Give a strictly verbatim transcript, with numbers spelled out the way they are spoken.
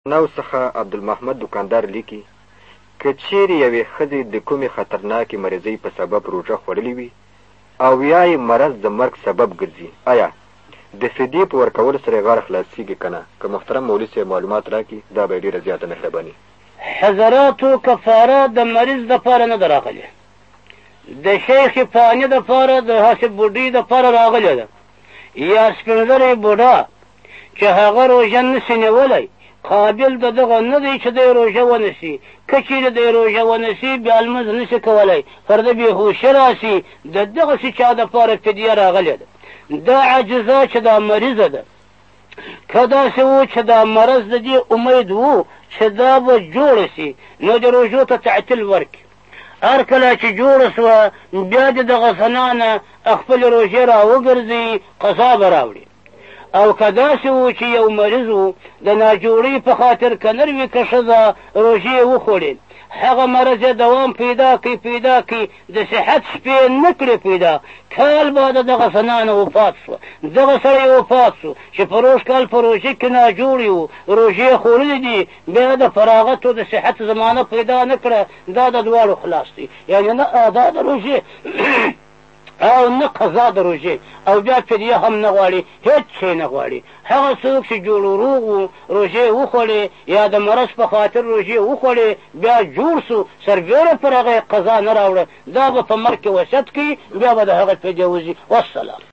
نو څخه عبدالمحمد دوکاندار لیکي که چیرې یوې ښځې د کومې خطرناکې مریضۍ په سبب روژه خوړلې وي او یا یې مرض د مرګ سبب ګرځي، آیا د فدیې په ورکولو سره یې غاړه خلاصېږي که نه؟ که محترم مولوي صاحب معلومات راکړي دا به یې ډېره زیاته مهرباني. حضراتو کفاره د مریض دپاره نه ده راغلې، د شیخ فاني دپاره د هسې بوډۍ دپاره راغلې ده. یا سپین زری بوډا چې هغه روژه نسي نیولی قابل د دغه نه دی چې دی روژه ونسي، که چیرې دی روژه ونسي بیا لمونځ نسي کولی، فرده بېهوشي راسي، د دغسې چا دپاره فدیه راغلې ده. دا عاجزه چې دا مریضه ده، که داسې و چې دا مرض د دې امید و چې دا به جوړه سي نو د روژو ته تعطیل ورکړي. هر کله چې جوړه سوه بیا د دغه څه نه خپلې روژې را وګرځي قضا به راوړي. او که داسې و چې یو مریض و د ناجوړۍ په خاطر که نر وي که ښځه روژې وخوړې هغه مرض یې دوام پیدا کړي پیدا کړي د صحت شپې نه کړې پیدا، کال بعد دغه سنانه وفات شوه. دغه سړی وفات شو چې په روژ کال په روژې کې ناجوړې وو، روژې خوړلې دي، بیا د فراغت او د صحت زمانه پیدا نه کړه، دا د دواړو خلاص دي. یعنې نه ادا د روژې او نه قضا د روژې، او بیا فدیه هم نه غواړي، هېڅ شی نه غواړي. هغه څوک چې جوړ وروغ و روژې وخوړې یا د مرض په خاطر روژې وخوړې بیا جوړ سو سربېره پر هغه قضا نه راوړه، دا به په مرګ کې وصیت کوي، بیا به د هغه فدیه وځي. والسلام.